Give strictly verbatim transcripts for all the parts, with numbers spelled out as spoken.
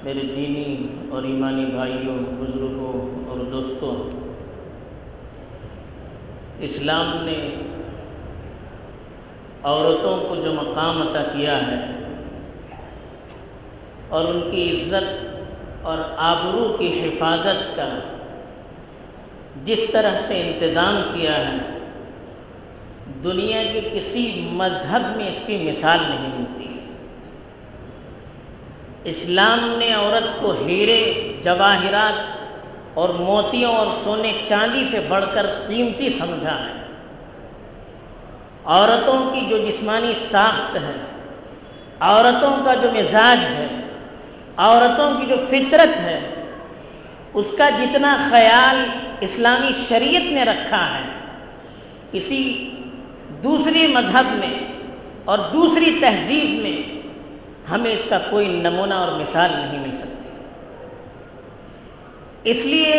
میرے دینی اور ایمانی بھائیوں، بزرگوں اور دوستوں، اسلام نے عورتوں کو جو مقام عطا کیا ہے اور ان کی عزت اور آبرو کی حفاظت کا جس طرح سے انتظام کیا ہے، دنیا کے کسی مذہب میں اس کی مثال نہیں ملتی۔ اسلام نے عورت کو ہیرے، جواہرات اور موتیوں اور سونے چاندی سے بڑھ کر قیمتی سمجھا ہے۔ عورتوں کی جو جسمانی ساخت ہے، عورتوں کا جو مزاج ہے، عورتوں کی جو فطرت ہے، اس کا جتنا خیال اسلامی شریعت نے رکھا ہے، کسی دوسری مذہب میں اور دوسری تہذیب میں ہمیں اس کا کوئی نمونہ اور مثال نہیں مل سکتی۔ اس لیے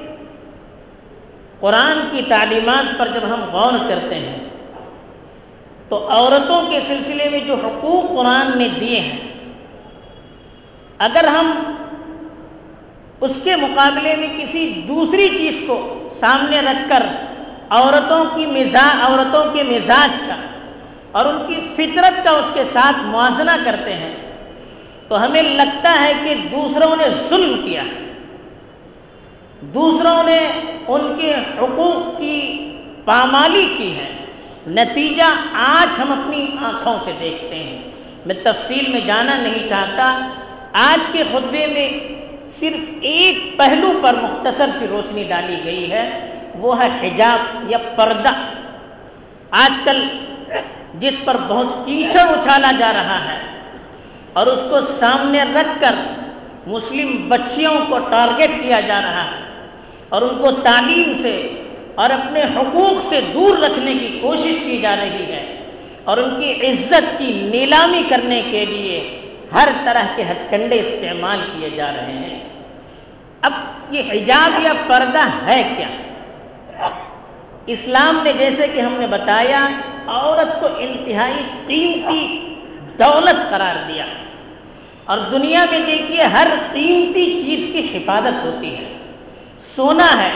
قرآن کی تعلیمات پر جب ہم غور کرتے ہیں تو عورتوں کے سلسلے میں جو حقوق قرآن نے دیے ہیں، اگر ہم اس کے مقابلے میں کسی دوسری چیز کو سامنے رکھ کر عورتوں کی مزاج عورتوں کے مزاج کا اور ان کی فطرت کا اس کے ساتھ موازنہ کرتے ہیں تو ہمیں لگتا ہے کہ دوسروں نے ظلم کیا ہے، دوسروں نے ان کے حقوق کی پامالی کی ہے۔ نتیجہ آج ہم اپنی آنکھوں سے دیکھتے ہیں۔ میں تفصیل میں جانا نہیں چاہتا، آج کے خطبے میں صرف ایک پہلو پر مختصر سی روشنی ڈالی گئی ہے، وہ ہے حجاب یا پردہ۔ آج کل جس پر بہت کیچڑ اچھالا جا رہا ہے اور اس کو سامنے رکھ کر مسلم بچیوں کو ٹارگٹ کیا جا رہا ہے اور ان کو تعلیم سے اور اپنے حقوق سے دور رکھنے کی کوشش کی جا رہی ہے اور ان کی عزت کی نیلامی کرنے کے لیے ہر طرح کے ہتھ کنڈے استعمال کیے جا رہے ہیں۔ اب یہ حجاب یا پردہ ہے کیا؟ اسلام نے جیسے کہ ہم نے بتایا عورت کو انتہائی قیمتی دولت قرار دیا، اور دنیا میں دیکھیے ہر قیمتی چیز کی حفاظت ہوتی ہے۔ سونا ہے،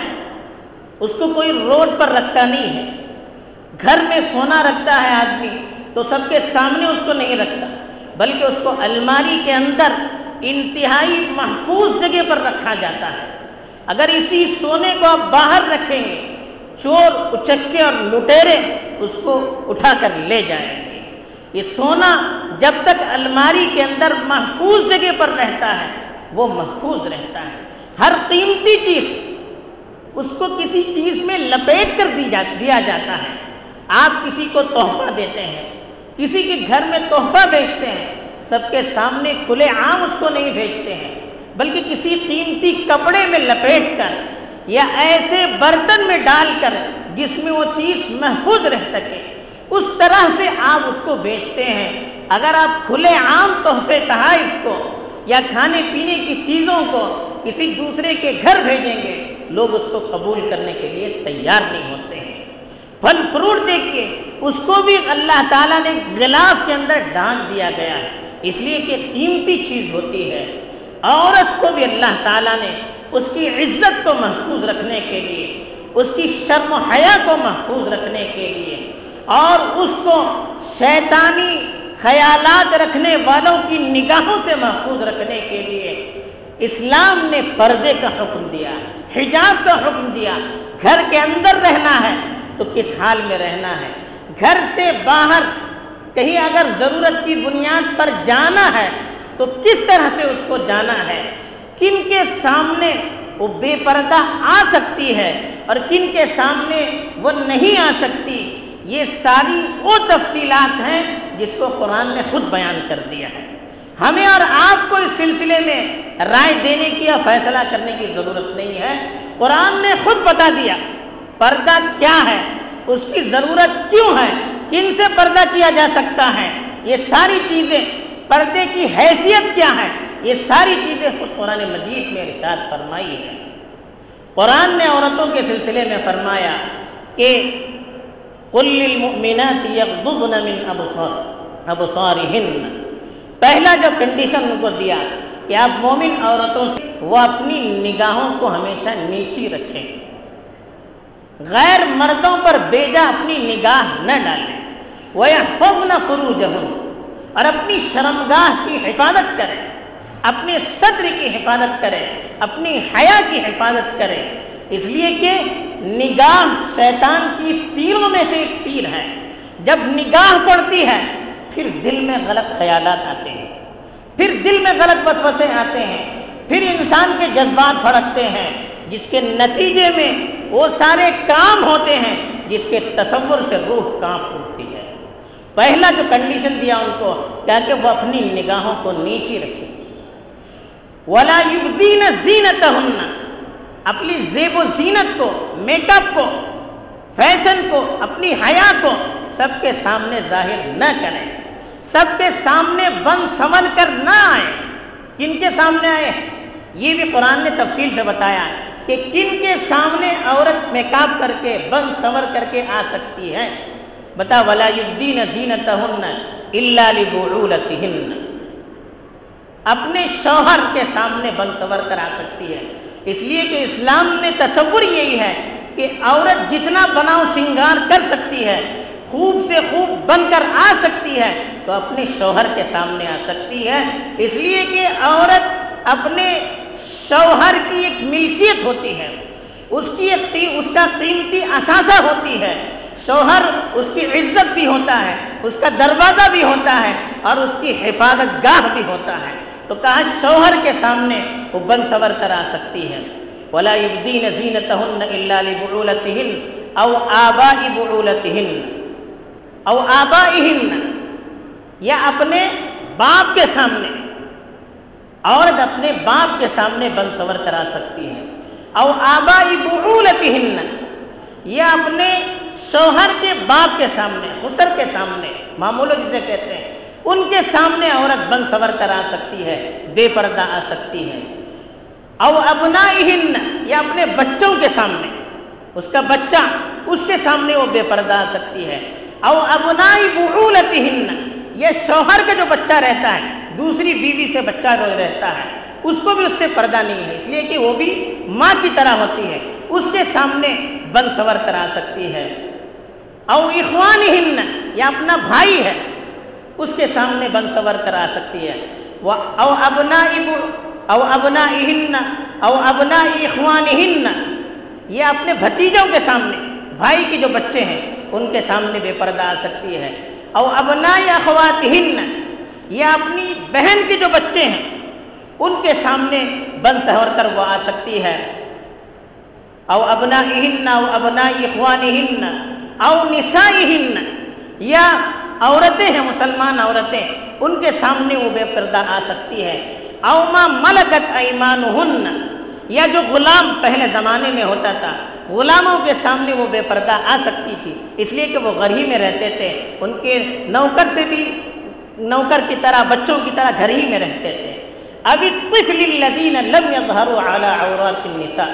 اس کو کوئی روڈ پر رکھتا نہیں ہے، گھر میں سونا رکھتا ہے آدمی تو سب کے سامنے اس کو نہیں رکھتا، بلکہ اس کو الماری کے اندر انتہائی محفوظ جگہ پر رکھا جاتا ہے۔ اگر اسی سونے کو آپ باہر رکھیں گے، چور اچکے اور لٹیرے اس کو اٹھا کر لے جائیں گے۔ یہ سونا جب تک الماری کے اندر محفوظ جگہ پر رہتا ہے وہ محفوظ رہتا ہے۔ ہر قیمتی چیز اس کو کسی چیز میں لپیٹ کر دی جا دیا جاتا ہے۔ آپ کسی کو تحفہ دیتے ہیں، کسی کے گھر میں تحفہ بھیجتے ہیں، سب کے سامنے کھلے عام اس کو نہیں بھیجتے ہیں، بلکہ کسی قیمتی کپڑے میں لپیٹ کر یا ایسے برتن میں ڈال کر جس میں وہ چیز محفوظ رہ سکے، اس طرح سے آپ اس کو بیچتے ہیں۔ اگر آپ کھلے عام تحفے تحائف کو یا کھانے پینے کی چیزوں کو کسی دوسرے کے گھر بھیجیں گے، لوگ اس کو قبول کرنے کے لیے تیار نہیں ہوتے ہیں۔ پھل فروٹ دیکھیے، اس کو بھی اللہ تعالیٰ نے غلاف کے اندر ڈھانک دیا گیا ہے، اس لیے کہ قیمتی چیز ہوتی ہے۔ عورت کو بھی اللہ تعالیٰ نے اس کی عزت کو محفوظ رکھنے کے لیے، اس کی شرم و حیا کو محفوظ رکھنے کے لیے اور اس کو شیطانی خیالات رکھنے والوں کی نگاہوں سے محفوظ رکھنے کے لیے اسلام نے پردے کا حکم دیا، حجاب کا حکم دیا۔ گھر کے اندر رہنا ہے تو کس حال میں رہنا ہے، گھر سے باہر کہیں اگر ضرورت کی بنیاد پر جانا ہے تو کس طرح سے اس کو جانا ہے، کن کے سامنے وہ بے پردہ آ سکتی ہے اور کن کے سامنے وہ نہیں آ سکتی، یہ ساری وہ تفصیلات ہیں جس کو قرآن نے خود بیان کر دیا ہے۔ ہمیں اور آپ کو اس سلسلے میں رائے دینے کی یا فیصلہ کرنے کی ضرورت نہیں ہے، قرآن نے خود بتا دیا پردہ کیا ہے، اس کی ضرورت کیوں ہے، کن سے پردہ کیا جا سکتا ہے، یہ ساری چیزیں، پردے کی حیثیت کیا ہے، یہ ساری چیزیں خود قرآن مجید میں ارشاد فرمائی ہے۔ قرآن نے عورتوں کے سلسلے میں فرمایا کہ قُلْ لِلْمُؤْمِنَاتِ يَغْضُضْنَ مِنْ أَبْصَارِهِنَّ، پہلا جب کنڈیشن ان کو دیا کہ آپ مومن عورتوں سے وہ اپنی نگاہوں کو ہمیشہ نیچی رکھیں، غیر مردوں پر بیجا اپنی نگاہ نہ ڈالیں، وَيَحْفَظْنَ فُرُوجَهُنَّ اور اپنی شرمگاہ کی حفاظت کریں، اپنے صدر کی حفاظت کریں، اپنی حیا کی حفاظت کریں، اس لیے کہ نگاہ شیطان کی تیروں میں سے ایک تیر ہے۔ جب نگاہ پڑتی ہے پھر دل میں غلط خیالات آتے ہیں، پھر دل میں غلط وسوسے آتے ہیں، پھر انسان کے جذبات بھڑکتے ہیں، جس کے نتیجے میں وہ سارے کام ہوتے ہیں جس کے تصور سے روح کانپ اٹھتی ہے۔ پہلا جو کنڈیشن دیا ان کو کیا کہ وہ اپنی نگاہوں کو نیچی رکھیں، وَلَا يُبْدِينَ زِينَتَهُنَّ اپنی زیب و زینت کو، میک اپ کو، فیشن کو، اپنی حیا کو سب کے سامنے ظاہر نہ کریں، سب کے سامنے بن سنور کر نہ آئیں۔ کن کے سامنے آئے؟ یہ بھی قرآن نے تفصیل سے بتایا کہ کن کے سامنے عورت میک اپ کر کے بن سنور کر کے آ سکتی ہے۔ بتا وَلَا يُبْدِينَ زِينَتَهُنَّ إِلَّا لِبُعُولَتِهِنَّ اپنے شوہر کے سامنے بن سنور کر آ سکتی ہے، اس لیے کہ اسلام میں تصور یہی ہے کہ عورت جتنا بناؤ سنگار کر سکتی ہے، خوب سے خوب بن کر آ سکتی ہے تو اپنے شوہر کے سامنے آ سکتی ہے، اس لیے کہ عورت اپنے شوہر کی ایک ملکیت ہوتی ہے، اس کی ایک اس کا قیمتی اثاثہ ہوتی ہے، شوہر اس کی عزت بھی ہوتا ہے، اس کا دروازہ بھی ہوتا ہے اور اس کی حفاظت گاہ بھی ہوتا ہے۔ تو کہا شوہر کے سامنے وہ بن سنور کر آ سکتی ہے۔ وَلَا يُبْدِينَ زِينَتَهُنَّ إِلَّا لِبُعُولَتِهِنَّ أَوْ آبَاءِ بُعُولَتِهِنَّ أَوْ آبَائِهِنَّ یا اپنے باپ کے سامنے، عورت اپنے باپ کے سامنے بن سنور کر آ سکتی ہے۔ أَوْ آبَاءِ بُعُولَتِهِنَّ یا اپنے شوہر کے باپ کے سامنے، خسر کے سامنے، مامولو جسے کہتے ہیں، ان کے سامنے عورت بن سنور کر آ سکتی ہے، بے پردہ آ سکتی ہے۔ او ابنائہن یا اپنے بچوں کے سامنے، اس کا بچہ اس کے سامنے وہ بے پردہ آ سکتی ہے۔ او ابنائی بعولتہن یہ شوہر کا جو بچہ رہتا ہے، دوسری بیوی سے بچہ جو رہتا ہے، اس کو بھی اس سے پردہ نہیں ہے، اس لیے کہ وہ بھی ماں کی طرح ہوتی ہے، اس کے سامنے بن سنور کر آ سکتی ہے۔ او اخوانہن یا اپنا بھائی ہے، اس کے سامنے بن سنور کر آ سکتی ہے۔ او ابنائی او ابنائہن او ابنائی اخوانہن یہ اپنے بھتیجوں کے سامنے، بھائی کے جو بچے ہیں ان کے سامنے بے پردہ آ سکتی ہے۔ او ابنائی اخواتہن یہ اپنی بہن کے جو بچے ہیں ان کے سامنے بن سنور کر وہ آ سکتی ہے۔ او ابنائہن او ابنائی اخوانہن او نسائہن یا عورتیں ہیں، مسلمان عورتیں، ان کے سامنے وہ بے پردہ آ سکتی ہے۔ او ما ملکت ایمانہن یا جو غلام پہلے زمانے میں ہوتا تھا، غلاموں کے سامنے وہ بے پردہ آ سکتی تھی، اس لیے کہ وہ گھر ہی میں رہتے تھے، ان کے نوکر سے بھی نوکر کی طرح، بچوں کی طرح گھر ہی میں رہتے تھے۔ اب الطفل الذین لم یظہروا علی عورات النساء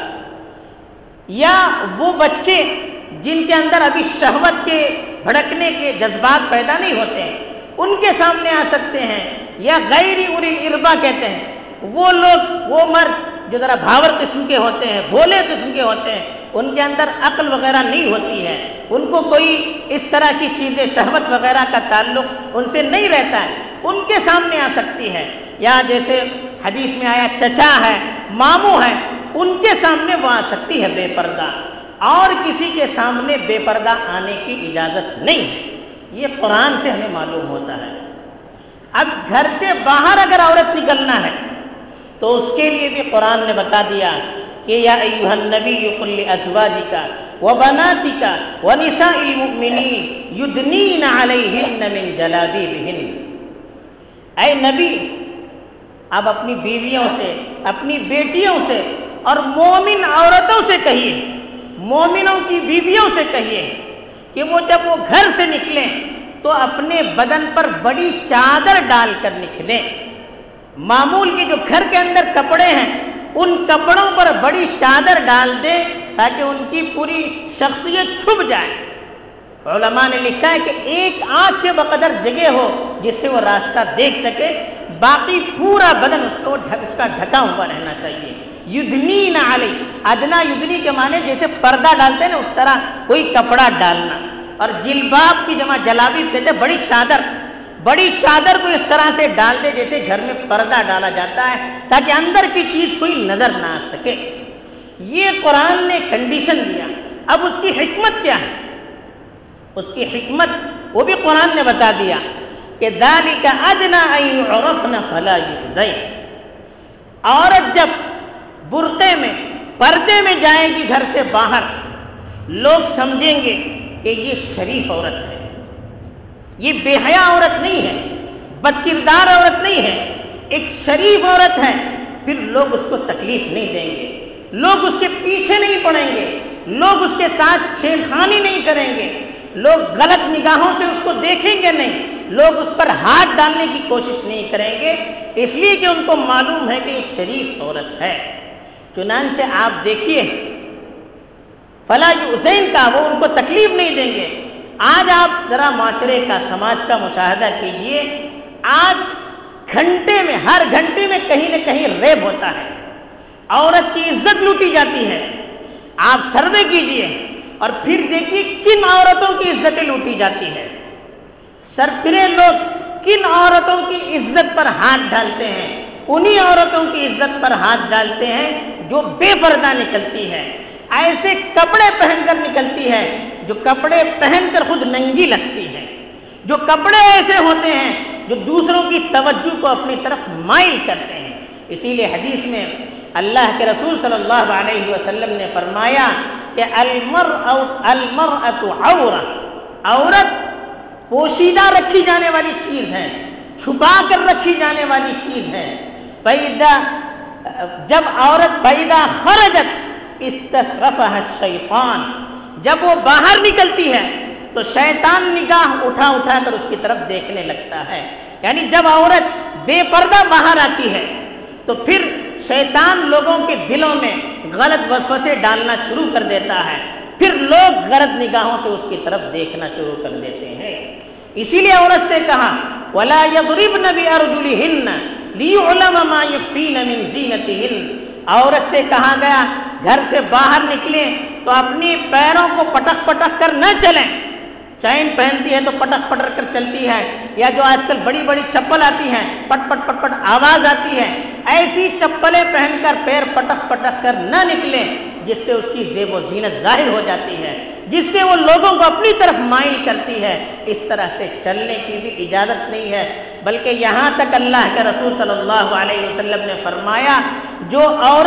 یا وہ بچے جن کے اندر ابھی شہوت کے بھڑکنے کے جذبات پیدا نہیں ہوتے ہیں، ان کے سامنے آ سکتے ہیں۔ یا غیر اولی الاربا کہتے ہیں، وہ لوگ، وہ مرد جو ذرا بھاور قسم کے ہوتے ہیں، بھولے قسم کے ہوتے ہیں، ان کے اندر عقل وغیرہ نہیں ہوتی ہے، ان کو کوئی اس طرح کی چیزیں، شہوت وغیرہ کا تعلق ان سے نہیں رہتا ہے، ان کے سامنے آ سکتی ہے۔ یا جیسے حدیث میں آیا چچا ہے، ماموں ہے، ان کے سامنے وہ آ سکتی ہے بے پردہ، اور کسی کے سامنے بے پردہ آنے کی اجازت نہیں ہے۔ یہ قرآن سے ہمیں معلوم ہوتا ہے۔ اب گھر سے باہر اگر عورت نکلنا ہے تو اس کے لیے بھی قرآن نے بتا دیا کہ یا ایھا النبی قل لازواجک وبناتک ونساء المؤمنین یدنین علیہن من جلابیبہن، اے نبی آپ اپنی بیویوں سے، اپنی بیٹیوں سے اور مومن عورتوں سے کہیے، مومنوں کی بیویوں سے کہیے کہ وہ جب وہ گھر سے نکلیں تو اپنے بدن پر بڑی چادر ڈال کر نکلیں۔ معمول کے جو گھر کے اندر کپڑے ہیں ان کپڑوں پر بڑی چادر ڈال دیں تاکہ ان کی پوری شخصیت چھپ جائے۔ علماء نے لکھا ہے کہ ایک آنکھ کے بقدر جگہ ہو جس سے وہ راستہ دیکھ سکے، باقی پورا بدن اس کو اس کا ڈھکا ہوا رہنا چاہیے. یدنین علی، ادنا یدنی کے معنی جیسے پردہ ڈالتے ہیں نا اس طرح کوئی کپڑا ڈالنا. اور جلباب کی جمع جلابیب کہتے ہیں بڑی چادر، بڑی چادر کو اس طرح سے ڈال دے جیسے گھر میں پردہ ڈالا جاتا ہے تاکہ اندر کی چیز کوئی نظر نہ آ سکے. یہ قرآن نے کنڈیشن دیا. اب اس کی حکمت کیا ہے؟ اس کی حکمت وہ بھی قرآن نے بتا دیا کہ ذالک ادنیٰ ان یعرفن فلا یؤذین. عورت جب برقعے میں پردے میں جائے گی گھر سے باہر، لوگ سمجھیں گے کہ یہ شریف عورت ہے، یہ بے حیا عورت نہیں ہے، بد کردار عورت نہیں ہے، ایک شریف عورت ہے. پھر لوگ اس کو تکلیف نہیں دیں گے، لوگ اس کے پیچھے نہیں پڑیں گے، لوگ اس کے ساتھ چھیڑخانی نہیں کریں گے، لوگ غلط نگاہوں سے اس کو دیکھیں گے نہیں، لوگ اس پر ہاتھ ڈالنے کی کوشش نہیں کریں گے، اس لیے کہ ان کو معلوم ہے کہ یہ شریف عورت ہے. چنانچہ آپ دیکھیے فلا یؤذین کا، وہ ان کو تکلیف نہیں دیں گے. آج آپ ذرا معاشرے کا، سماج کا مشاہدہ کیجئے. آج گھنٹے میں، ہر گھنٹے میں کہیں نہ کہیں ریپ ہوتا ہے، عورت کی عزت لوٹی جاتی ہے. آپ سروے کیجئے اور پھر دیکھیے کن عورتوں کی عزتیں لوٹی جاتی ہے. سرفرے لوگ کن عورتوں کی عزت پر ہاتھ ڈالتے ہیں؟ انہی عورتوں کی عزت پر ہاتھ ڈالتے ہیں جو بے پردہ نکلتی ہے، ایسے کپڑے پہن کر نکلتی ہے جو کپڑے پہن کر خود ننگی لگتی ہے، جو کپڑے ایسے ہوتے ہیں جو دوسروں کی توجہ کو اپنی طرف مائل کرتے ہیں. اسی لیے حدیث میں اللہ کے رسول صلی اللہ علیہ وسلم نے فرمایا کہ المرء المرأۃ عورہ، عورت پوشیدہ رکھی جانے والی چیز ہے، چھپا کر رکھی جانے والی چیز ہے. فَإِذَا جب عورت فَإِذَا خَرَجَتْ اسْتَسْرَفَهَا الشَّيْطَانُ، جب وہ باہر نکلتی ہے تو شیطان نگاہ اٹھا اٹھا کر اس کی طرف دیکھنے لگتا ہے. یعنی جب عورت بے پردہ باہر آتی ہے تو پھر شیطان لوگوں کے دلوں میں غلط وسوسے ڈالنا شروع کر دیتا ہے، پھر لوگ غلط نگاہوں سے اس کی طرف دیکھنا شروع کر دیتے ہیں. اسی لیے عورت سے کہا وَلَا يَضْرِبْنَ بِأَرْجُلِهِنَّ لِيُعْلَمَ مَا يُخْفِينَ مِنْ زِينَتِهِنَّ. عورت سے کہا گیا گھر سے باہر نکلیں تو اپنی پیروں کو پٹک پٹک کر نہ چلیں. چین پہنتی ہے تو پٹک پٹک کر چلتی ہے، یا جو آج کل بڑی بڑی چپل آتی ہیں پٹ پٹ پٹ پٹ آواز آتی ہے، ایسی چپلیں پہن کر پیر پٹک پٹک کر نہ نکلیں جس سے اس کی زیب و زینت ظاہر ہو جاتی ہے، جس سے وہ لوگوں کو اپنی طرف مائل کرتی ہے. اس طرح سے چلنے کی بھی اجازت نہیں ہے. بلکہ یہاں تک اللہ کے رسول صلی اللہ علیہ وسلم نے فرمایا جو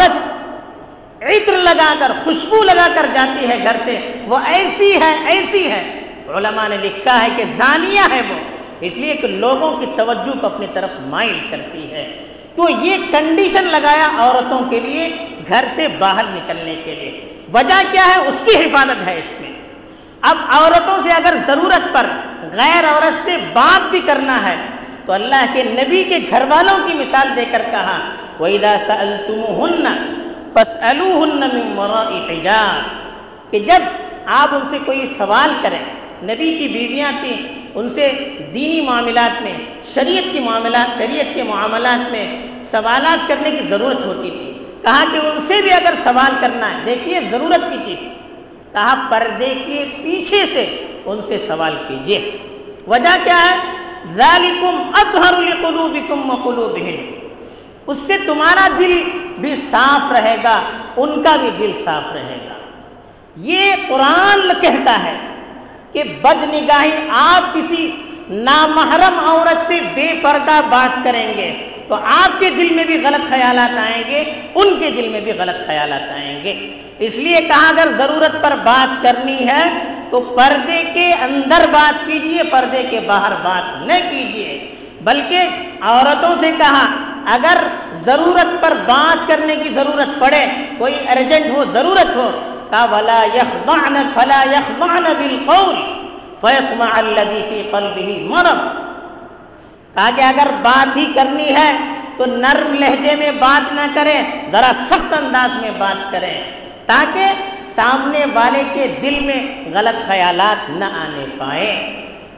عورت عطر لگا کر، خوشبو لگا کر جاتی ہے گھر سے، وہ ایسی ہے ایسی ہے، علماء نے لکھا ہے کہ زانیہ ہے وہ، اس لیے کہ لوگوں کی توجہ کو اپنی طرف مائل کرتی ہے. تو یہ کنڈیشن لگایا عورتوں کے لیے گھر سے باہر نکلنے کے لیے. وجہ کیا ہے؟ اس کی حفاظت ہے اس میں. اب عورتوں سے اگر ضرورت پر غیر عورت سے بات بھی کرنا ہے تو اللہ کے نبی کے گھر والوں کی مثال دے کر کہا وَإِذَا سَأَلْتُمُوهُنَّ فَاسْأَلُوهُنَّ مِنْ وَرَاءِ حِجَابٍ، کہ جب آپ ان سے کوئی سوال کریں، نبی کی بیویاں تھیں، ان سے دینی معاملات میں، شریعت کی معاملات شریعت کے معاملات میں سوالات کرنے کی ضرورت ہوتی تھی. کہا کہ ان سے بھی اگر سوال کرنا ہے، دیکھیے ضرورت کی چیز، کہا پردے کے پیچھے سے ان سے سوال کیجیے. وجہ کیا ہے؟ ذالکم اطہر لقلوبکم وقلوبہم، اس سے تمہارا دل بھی صاف رہے گا، ان کا بھی دل صاف رہے گا. یہ قرآن کہتا ہے کہ بد نگاہی، آپ کسی نامحرم عورت سے بے پردہ بات کریں گے تو آپ کے دل میں بھی غلط خیالات آئیں گے، ان کے دل میں بھی غلط خیالات آئیں گے. اس لیے کہا اگر ضرورت پر بات کرنی ہے تو پردے کے اندر بات کیجئے، پردے کے باہر بات نہ کیجئے. بلکہ عورتوں سے کہا اگر ضرورت پر بات کرنے کی ضرورت پڑے، کوئی ارجنٹ ہو، ضرورت ہو، کہا وَلَا يَخْضَعْنَ فَلَا يَخْضَعْنَ بِالْقَوْلِ فَيَطْمَعَ الَّذِي فِي قَلْبِهِ مَرَضٌ. کہا کہ اگر بات ہی کرنی ہے تو نرم لہجے میں بات نہ کریں، ذرا سخت انداز میں بات کریں تاکہ سامنے والے کے دل میں غلط خیالات نہ آنے پائیں.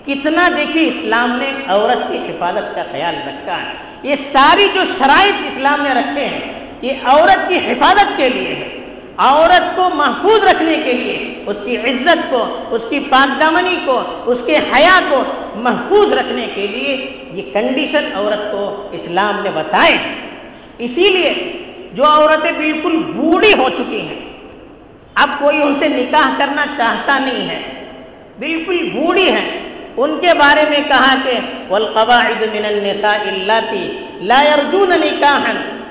کتنا دیکھیے اسلام نے عورت کی حفاظت کا خیال رکھا ہے. یہ ساری جو شرائط اسلام نے رکھے ہیں یہ عورت کی حفاظت کے لیے ہے، عورت کو محفوظ رکھنے کے لیے، اس کی عزت کو، اس کی پاک دامنی کو، اس کے حیا کو محفوظ رکھنے کے لیے یہ کنڈیشن عورت کو اسلام نے بتائے. اسی لیے جو عورتیں بالکل بوڑھی ہو چکی ہیں، اب کوئی ان سے نکاح کرنا چاہتا نہیں ہے، بالکل بوڑھی ہیں، ان کے بارے میں کہا کہ والقواعد من النساء اللاتي لا يرجون نکاحا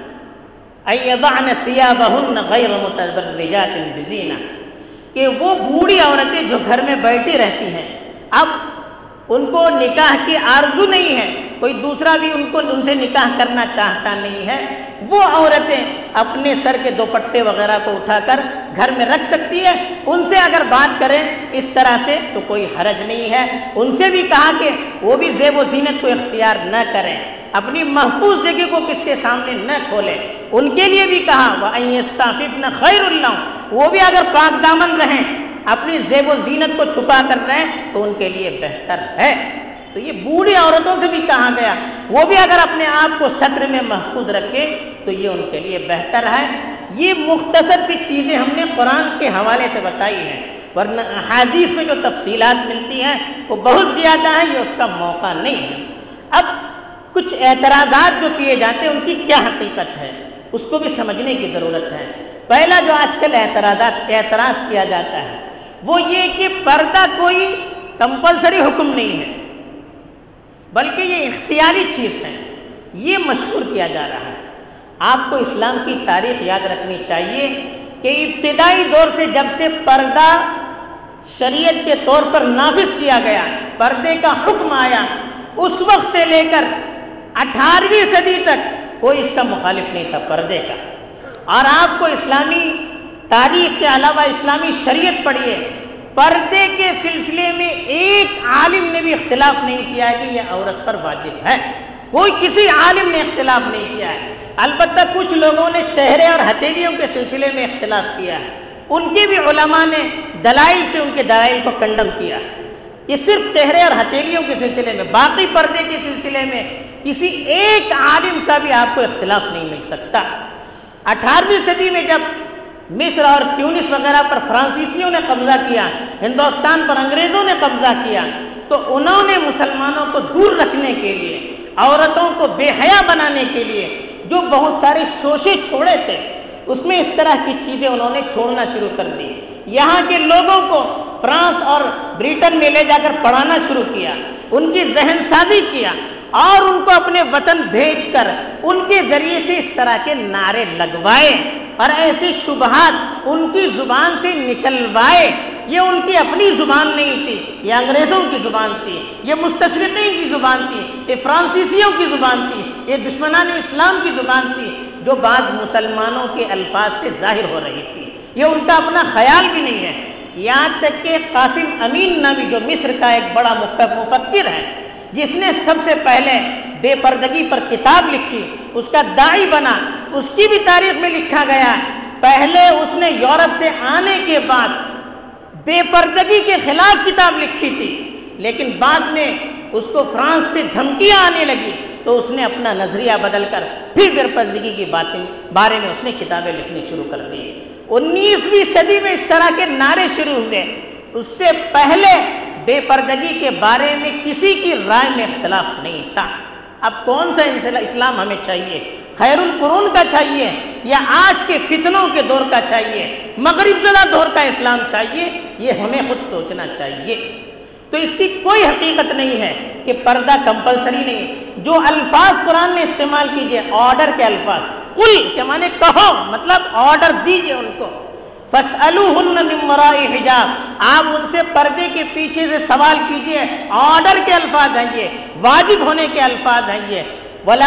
ان يضعن ثيابهن غیر متبرجات بزینہ، کہ وہ بوڑھی عورتیں جو گھر میں بیٹھی رہتی ہیں، اب ان کو نکاح کی آرزو نہیں ہے، کوئی دوسرا بھی ان کو ان سے نکاح کرنا چاہتا نہیں ہے، وہ عورتیں اپنے سر کے دوپٹے وغیرہ کو اٹھا کر گھر میں رکھ سکتی ہے. ان سے اگر بات کریں اس طرح سے تو کوئی حرج نہیں ہے. ان سے بھی کہا کہ وہ بھی زیب و زینت کو اختیار نہ کریں، اپنی محفوظ جگہ کو کس کے سامنے نہ کھولیں. ان کے لیے بھی کہا وَأَن يَسْتَعْفِفْنَ خَيْرٌ لَّهُنَّ، وہ بھی اگر پاک دامن رہیں، اپنی زیب و زینت کو چھپا کر رہیں تو ان کے لیے بہتر ہے. تو یہ بوڑھی عورتوں سے بھی کہا گیا وہ بھی اگر اپنے آپ کو ستر میں محفوظ رکھے تو یہ ان کے لیے بہتر ہے. یہ مختصر سی چیزیں ہم نے قرآن کے حوالے سے بتائی ہیں، ورنہ حدیث میں جو تفصیلات ملتی ہیں وہ بہت زیادہ ہیں، یہ اس کا موقع نہیں ہے. اب کچھ اعتراضات جو کیے جاتے ہیں ان کی کیا حقیقت ہے اس کو بھی سمجھنے کی ضرورت ہے. پہلا جو آج کل اعتراضات اعتراض کیا جاتا ہے وہ یہ کہ پردہ کوئی کمپلسری حکم نہیں ہے بلکہ یہ اختیاری چیز ہے، یہ مشہور کیا جا رہا ہے. آپ کو اسلام کی تاریخ یاد رکھنی چاہیے کہ ابتدائی دور سے جب سے پردہ شریعت کے طور پر نافذ کیا گیا، پردے کا حکم آیا، اس وقت سے لے کر اٹھارہویں صدی تک کوئی اس کا مخالف نہیں تھا پردے کا. اور آپ کو اسلامی تاریخ کے علاوہ اسلامی شریعت پڑھیے، پردے کے سلسلے میں ایک عالم نے بھی اختلاف نہیں کیا ہے کہ یہ عورت پر واجب ہے. کوئی کسی عالم نے اختلاف نہیں کیا ہے. البتہ کچھ لوگوں نے چہرے اور ہتھیلیوں کے سلسلے میں اختلاف کیا ہے، ان کے بھی علماء نے دلائل سے ان کے دلائل کو کنڈم کیا ہے. یہ صرف چہرے اور ہتھیلیوں کے سلسلے میں، باقی پردے کے سلسلے میں کسی ایک عالم کا بھی آپ کو اختلاف نہیں مل سکتا. اٹھارہویں صدی میں جب مصر اور تیونس وغیرہ پر فرانسیسیوں نے قبضہ کیا، ہندوستان پر انگریزوں نے قبضہ کیا، تو انہوں نے مسلمانوں کو دور رکھنے کے لیے، عورتوں کو بے حیا بنانے کے لیے جو بہت سارے شوشے چھوڑے تھے، اس میں اس طرح کی چیزیں انہوں نے چھوڑنا شروع کر دی. یہاں کے لوگوں کو فرانس اور بریٹن میں لے جا کر پڑھانا شروع کیا، ان کی ذہن سازی کیا اور ان کو اپنے وطن بھیج کر ان کے ذریعے سے اس طرح کے نعرے لگوائے اور ایسے شبہات ان کی زبان سے نکلوائے. یہ ان کی اپنی زبان نہیں تھی، یہ انگریزوں کی زبان تھی، یہ مستشرقین کی زبان تھی، یہ فرانسیسیوں کی زبان تھی، یہ دشمنان اسلام کی زبان تھی جو بعض مسلمانوں کے الفاظ سے ظاہر ہو رہی تھی. یہ ان کا اپنا خیال بھی نہیں ہے. یہاں تک کہ قاسم امین نامی جو مصر کا ایک بڑا مفکر ہے، جس نے سب سے پہلے بے پردگی پر کتاب لکھی، اس کا داعی بنا، اس کی بھی تاریخ میں لکھا گیا پہلے اس نے یورپ سے آنے کے بعد بے پردگی کے خلاف کتاب لکھی تھی، لیکن بعد میں اس کو فرانس سے دھمکیاں آنے لگی تو اس نے اپنا نظریہ بدل کر پھر بے پردگی کی باتیں بارے میں اس نے کتابیں لکھنی شروع کر دی. انیسویں صدی میں اس طرح کے نعرے شروع ہوئے. اس سے پہلے بے پردگی کے بارے میں کسی کی رائے میں اختلاف نہیں تھا. اب کون سا اسلام ہمیں چاہیے؟ خیر القرون کا چاہیے یا آج کے فتنوں کے دور کا چاہیے، مغرب زدہ دور کا اسلام چاہیے؟ یہ ہمیں خود سوچنا چاہیے. تو اس کی کوئی حقیقت نہیں ہے کہ پردہ کمپلسری نہیں. جو الفاظ قرآن میں استعمال کیجئے، آرڈر کے الفاظ، قل کے معنی کہو، مطلب آرڈر دیجئے ان کو. فَاسْأَلُوهُنَّ مِن وَرَاءِ حِجَابٍ، آپ ان سے پردے کے پیچھے سے سوال کیجئے. آرڈر کے الفاظ ہیں یہ، واجب ہونے کے الفاظ ہیں یہ. وَلَا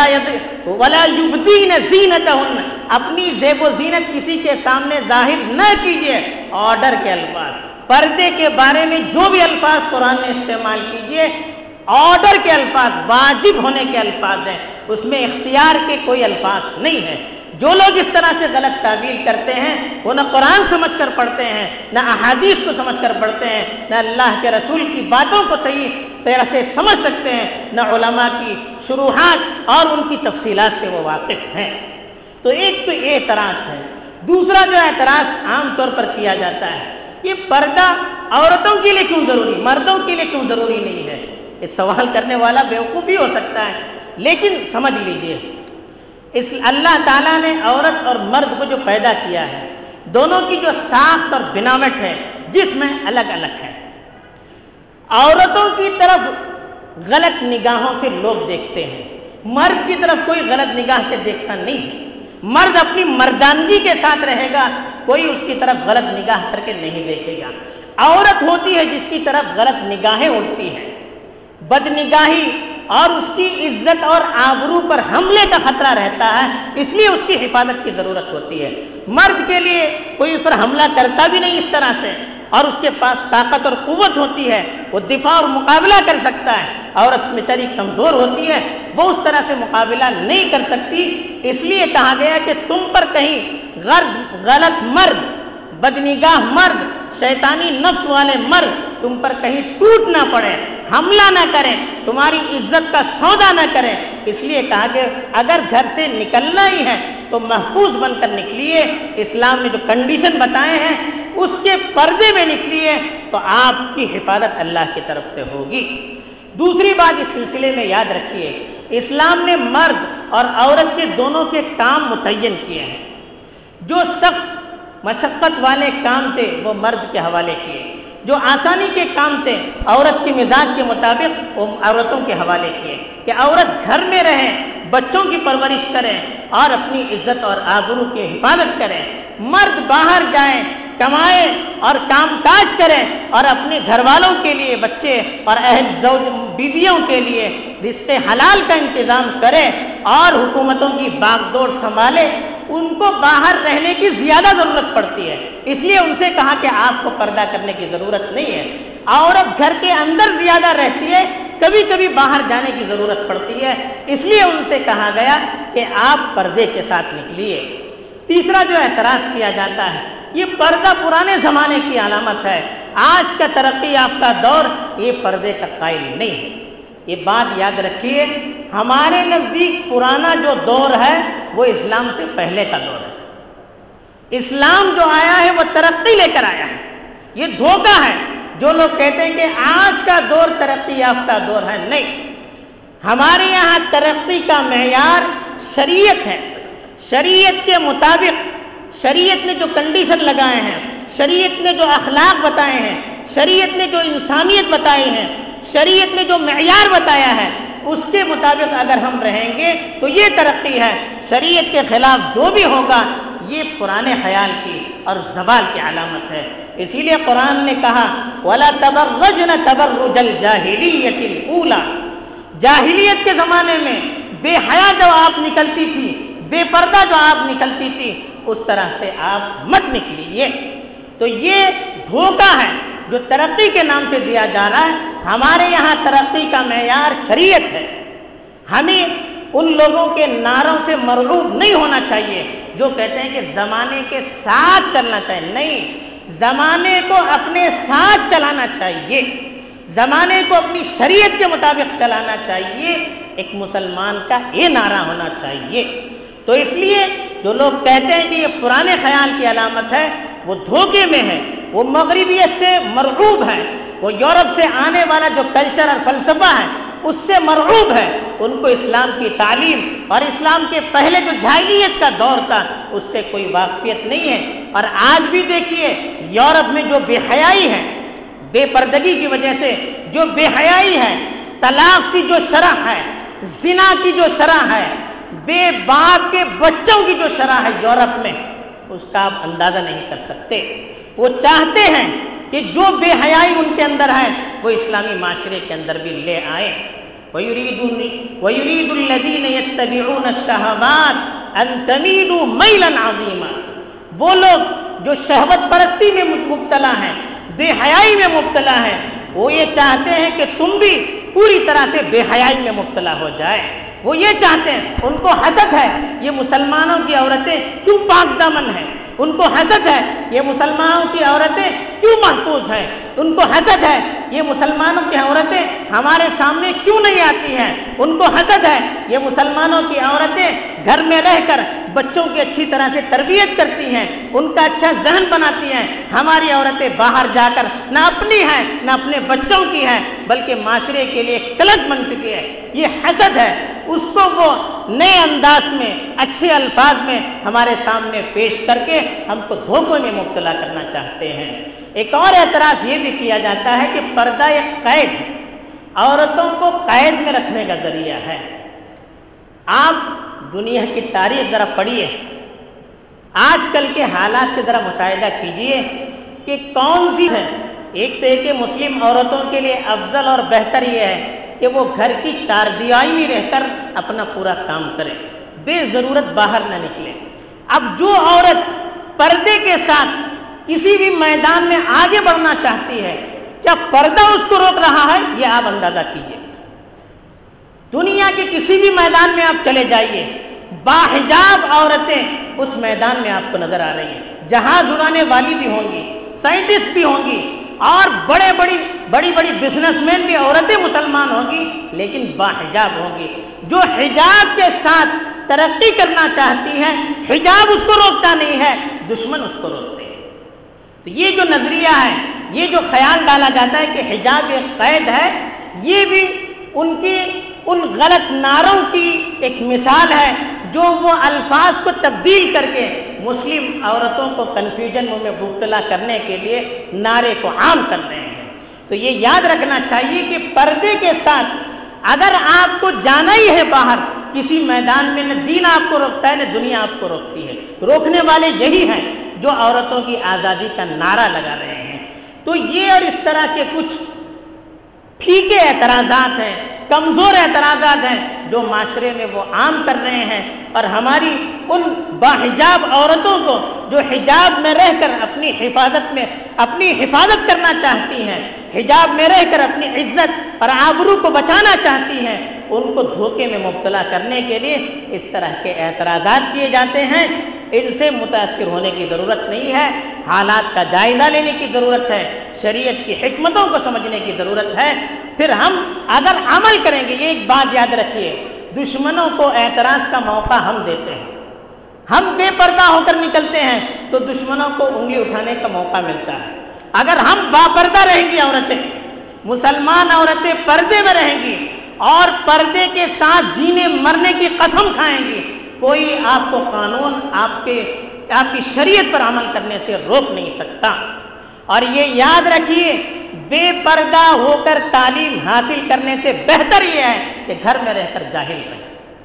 يُبْدِينَ زِينَتَهُنَّ، اپنی زیب و زینت کسی کے سامنے ظاہر نہ کیجئے. آرڈر کے الفاظ. پردے کے بارے میں جو بھی الفاظ قرآن میں استعمال کیجئے، آرڈر کے الفاظ، واجب ہونے کے الفاظ ہیں، اس میں اختیار کے کوئی الفاظ نہیں ہیں. جو لوگ اس طرح سے غلط تعویل کرتے ہیں وہ نہ قرآن سمجھ کر پڑھتے ہیں، نہ احادیث کو سمجھ کر پڑھتے ہیں، نہ اللہ کے رسول کی باتوں کو صحیح طرح سے سمجھ سکتے ہیں، نہ علماء کی شروحات اور ان کی تفصیلات سے وہ واقف ہیں۔ تو ایک تو یہ اعتراض ہے۔ دوسرا جو اعتراض عام طور پر کیا جاتا ہے، یہ پردہ عورتوں کے لیے کیوں ضروری، مردوں کے لیے کیوں ضروری نہیں ہے؟ یہ سوال کرنے والا بیوقوف بھی ہو سکتا ہے، لیکن سمجھ لیجئے اس اللہ تعالیٰ نے عورت اور مرد کو جو پیدا کیا ہے، دونوں کی جو ساخت اور بناوٹ ہے جسم میں الگ الگ ہے۔ عورتوں کی طرف غلط نگاہوں سے لوگ دیکھتے ہیں، مرد کی طرف کوئی غلط نگاہ سے دیکھتا نہیں ہے۔ مرد اپنی مردانگی کے ساتھ رہے گا، کوئی اس کی طرف غلط نگاہ کر کے نہیں دیکھے گا۔ عورت ہوتی ہے جس کی طرف غلط نگاہیں اٹھتی ہیں، بد نگاہی اور اس کی عزت اور آبرو پر حملے کا خطرہ رہتا ہے، اس لیے اس کی حفاظت کی ضرورت ہوتی ہے۔ مرد کے لیے کوئی اس پر حملہ کرتا بھی نہیں اس طرح سے، اور اس کے پاس طاقت اور قوت ہوتی ہے، وہ دفاع اور مقابلہ کر سکتا ہے۔ عورت بیچاری کمزور ہوتی ہے، وہ اس طرح سے مقابلہ نہیں کر سکتی، اس لیے کہا گیا کہ تم پر کہیں غلط مرد، بدنگاہ مرد، شیطانی نفس والے مرد تم پر کہیں ٹوٹ نہ پڑے، حملہ نہ کریں، تمہاری عزت کا سودا نہ کریں۔ اس لیے کہا کہ اگر گھر سے نکلنا ہی ہے تو محفوظ بن کر نکلیے، اسلام نے جو کنڈیشن بتائے ہیں اس کے پردے میں نکلیے تو آپ کی حفاظت اللہ کی طرف سے ہوگی۔ دوسری بات اس سلسلے میں یاد رکھیے، اسلام نے مرد اور عورت کے دونوں کے کام متعین کیے ہیں۔ جو سخت مشقت والے کام تھے وہ مرد کے حوالے کیے، جو آسانی کے کام تھے عورت کے مزاج کے مطابق وہ عورتوں کے حوالے کیے، کہ عورت گھر میں رہیں، بچوں کی پرورش کریں اور اپنی عزت اور آبرو کی حفاظت کریں۔ مرد باہر جائیں، کمائیں اور کام کاج کریں، اور اپنے گھر والوں کے لیے، بچے اور اہل زوج بیویوں کے لیے رزق حلال کا انتظام کریں اور حکومتوں کی باغ دوڑ سنبھالے۔ ان کو باہر رہنے کی زیادہ ضرورت پڑتی ہے، اس لیے ان سے کہا کہ آپ کو پردہ کرنے کی ضرورت نہیں ہے۔ عورت گھر کے اندر زیادہ رہتی ہے، کبھی کبھی باہر جانے کی ضرورت پڑتی ہے، اس لیے ان سے کہا گیا کہ آپ پردے کے ساتھ نکلیے۔ تیسرا جو اعتراض کیا جاتا ہے، یہ پردہ پرانے زمانے کی علامت ہے، آج کا ترقی یافتہ دور یہ پردے کا قائل نہیں ہے۔ یہ بات یاد رکھیے، ہمارے نزدیک پرانا جو دور ہے وہ اسلام سے پہلے کا دور ہے۔ اسلام جو آیا ہے وہ ترقی لے کر آیا ہے۔ یہ دھوکہ ہے جو لوگ کہتے ہیں کہ آج کا دور ترقی یافتہ دور ہے، نہیں۔ ہمارے یہاں ترقی کا معیار شریعت ہے، شریعت کے مطابق شریعت نے جو کنڈیشن لگائے ہیں، شریعت نے جو اخلاق بتائے ہیں، شریعت نے جو انسانیت بتائی ہے، شریعت نے جو معیار بتایا ہے، اس کے مطابق اگر ہم رہیں گے تو یہ ترقی ہے۔ شریعت کے خلاف جو بھی ہوگا یہ پرانے خیال کی اور زوال کی علامت ہے۔ اسی لیے قرآن نے کہا وَلَا تَبَرَّجْنَ تَبَرُّجَ الْجَاهِلِيَّةِ الْأُولَى، جاہلیت کے زمانے میں بے حیا جو آپ نکلتی تھی، بے پردہ جو آپ نکلتی تھی، اس طرح سے آپ مت نکلیے۔ تو یہ دھوکہ ہے جو ترقی کے نام سے دیا جا رہا ہے۔ ہمارے یہاں ترقی کا معیار شریعت ہے۔ ہمیں ان لوگوں کے نعروں سے مرعوب نہیں ہونا چاہیے جو کہتے ہیں کہ زمانے کے ساتھ چلنا چاہیے، نہیں، زمانے کو اپنے ساتھ چلانا چاہیے، زمانے کو اپنی شریعت کے مطابق چلانا چاہیے، ایک مسلمان کا یہ نعرہ ہونا چاہیے۔ تو اس لیے جو لوگ کہتے ہیں کہ یہ پرانے خیال کی علامت ہے وہ دھوکے میں ہے، وہ مغربیت سے مرعوب ہے، وہ یورپ سے آنے والا جو کلچر اور فلسفہ ہے اس سے مرعوب ہے۔ ان کو اسلام کی تعلیم اور اسلام کے پہلے جو جاہلیت کا دور تھا اس سے کوئی واقفیت نہیں ہے۔ اور آج بھی دیکھیے یورپ میں جو بے حیائی ہے، بے پردگی کی وجہ سے جو بے حیائی ہے، طلاق کی جو شرح ہے، زنا کی جو شرح ہے، بے باپ کے بچوں کی جو شرح ہے یورپ میں، اس کا آپ اندازہ نہیں کر سکتے۔ وہ چاہتے ہیں کہ جو بے حیائی ان کے اندر ہے وہ اسلامی معاشرے کے اندر بھی لے آئیں۔ وَيُرِيدُ الَّذِينَ يَتَّبِعُونَ الشَّهَوَاتِ أَن تَمِيلُوا مَيْلًا عَظِيمًا، وہ لوگ جو شہوت پرستی میں مبتلا ہیں، بے حیائی میں مبتلا ہیں، وہ یہ چاہتے ہیں کہ تم بھی پوری طرح سے بے حیائی میں مبتلا ہو جائے۔ وہ یہ چاہتے ہیں، ان کو حسد ہے، یہ مسلمانوں کی عورتیں کیوں پاک دامن ہیں، ان کو حسد ہے یہ مسلمانوں کی عورتیں کیوں محفوظ ہیں، ان کو حسد ہے یہ مسلمانوں کی عورتیں ہمارے سامنے کیوں نہیں آتی ہیں، ان کو حسد ہے یہ مسلمانوں کی عورتیں گھر میں رہ کر بچوں کی اچھی طرح سے تربیت کرتی ہیں، ان کا اچھا ذہن بناتی ہیں، ہماری عورتیں باہر جا کر نہ اپنی ہیں نہ اپنے بچوں کی ہیں بلکہ معاشرے کے لیے کلنک بن چکی ہے۔ یہ حسد ہے، اس کو وہ نئے انداز میں اچھے الفاظ میں ہمارے سامنے پیش کر کے ہم کو دھوکوں میں مبتلا کرنا چاہتے ہیں۔ ایک اور اعتراض یہ بھی کیا جاتا ہے کہ پردہ ایک قید ہے، عورتوں کو قید میں رکھنے کا ذریعہ ہے۔ آپ دنیا کی تاریخ ذرا پڑھیے، آج کل کے حالات کے ذرا مشاہدہ کیجئے کہ کون سی ہے۔ ایک تو ایک کہ مسلم عورتوں کے لیے افضل اور بہتر یہ ہے کہ وہ گھر کی چار دیواری میں رہ کر اپنا پورا کام کرے، بے ضرورت باہر نہ نکلے۔ اب جو عورت پردے کے ساتھ کسی بھی میدان میں آگے بڑھنا چاہتی ہے، کیا پردہ اس کو روک رہا ہے؟ یہ آپ اندازہ کیجئے۔ دنیا کے کسی بھی میدان میں آپ چلے جائیے، باحجاب عورتیں اس میدان میں آپ کو نظر آ رہی ہیں۔ جہاز اڑانے والی بھی ہوں گی، سائنٹسٹ بھی ہوں گی، اور بڑے بڑی بڑی بڑی بزنس مین بھی عورتیں مسلمان ہوں گی لیکن باحجاب ہوں گی۔ جو حجاب کے ساتھ ترقی کرنا چاہتی ہیں، حجاب اس کو روکتا نہیں ہے، دشمن اس کو روکتے ہیں۔ تو یہ جو نظریہ ہے، یہ جو خیال ڈالا جاتا ہے کہ حجاب ایک قید ہے، یہ بھی ان کی ان غلط نعروں کی ایک مثال ہے جو وہ الفاظ کو تبدیل کر کے مسلم عورتوں کو کنفیوژن میں مبتلا کرنے کے لیے نعرے کو عام کر رہے ہیں۔ تو یہ یاد رکھنا چاہیے کہ پردے کے ساتھ اگر آپ کو جانا ہی ہے باہر کسی میدان میں، نہ دین آپ کو روکتا ہے نہ دنیا آپ کو روکتی ہے، روکنے والے یہی ہیں جو عورتوں کی آزادی کا نعرہ لگا رہے ہیں۔ تو یہ اور اس طرح کے کچھ پھیکے اعتراضات ہیں، کمزور اعتراضات ہیں جو معاشرے میں وہ عام کر رہے ہیں، اور ہماری ان باحجاب عورتوں کو جو حجاب میں رہ کر اپنی حفاظت میں اپنی حفاظت کرنا چاہتی ہیں، حجاب میں رہ کر اپنی عزت اور آبرو کو بچانا چاہتی ہیں، ان کو دھوکے میں مبتلا کرنے کے لیے اس طرح کے اعتراضات کیے جاتے ہیں۔ ان سے متاثر ہونے کی ضرورت نہیں ہے، حالات کا جائزہ لینے کی ضرورت ہے، شریعت کی حکمتوں کو سمجھنے کی ضرورت ہے۔ پھر ہم اگر عمل کریں گے، یہ ایک بات یاد رکھیے، دشمنوں کو اعتراض کا موقع ہم دیتے ہیں، ہم بے پردہ ہو کر نکلتے ہیں تو دشمنوں کو انگلی اٹھانے کا موقع ملتا ہے۔ اگر ہم باپردہ رہیں گی، عورتیں مسلمان عورتیں پردے میں رہیں گی اور پردے کے ساتھ جینے مرنے کی قسم کھائیں گی، کوئی آپ کو قانون آپ کے آپ کی شریعت پر عمل کرنے سے روک نہیں سکتا۔ اور یہ یاد رکھیے، بے پردہ ہو کر تعلیم حاصل کرنے سے بہتر یہ ہے کہ گھر میں رہ کر جاہل رہیں۔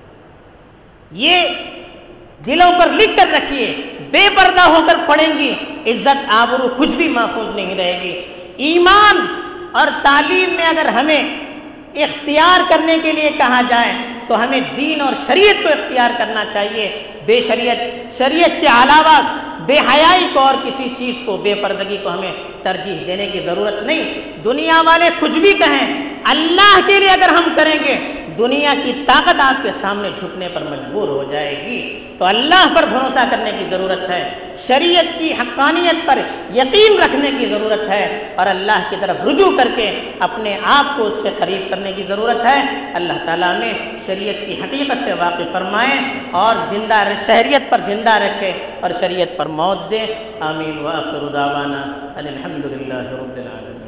یہ دلوں پر لکھ کر رکھیے، بے پردہ ہو کر پڑھیں گی، عزت آبرو کچھ بھی محفوظ نہیں رہے گی۔ ایمان اور تعلیم میں اگر ہمیں اختیار کرنے کے لیے کہا جائے تو ہمیں دین اور شریعت کو اختیار کرنا چاہیے، بے شریعت شریعت کے علاوہ بے حیائی کو اور کسی چیز کو، بے پردگی کو ہمیں ترجیح دینے کی ضرورت نہیں۔ دنیا والے کچھ بھی کہیں، اللہ کے لیے اگر ہم کریں گے دنیا کی طاقت آپ کے سامنے جھکنے پر مجبور ہو جائے گی۔ تو اللہ پر بھروسہ کرنے کی ضرورت ہے، شریعت کی حقانیت پر یقین رکھنے کی ضرورت ہے، اور اللہ کی طرف رجوع کر کے اپنے آپ کو اس سے قریب کرنے کی ضرورت ہے۔ اللہ تعالیٰ نے شریعت کی حقیقت سے واقف فرمائے اور زندہ شہریت پر زندہ رکھے اور شریعت پر موت دے۔ آمین وآخر دعوانا ان الحمد للہ رب العالمین۔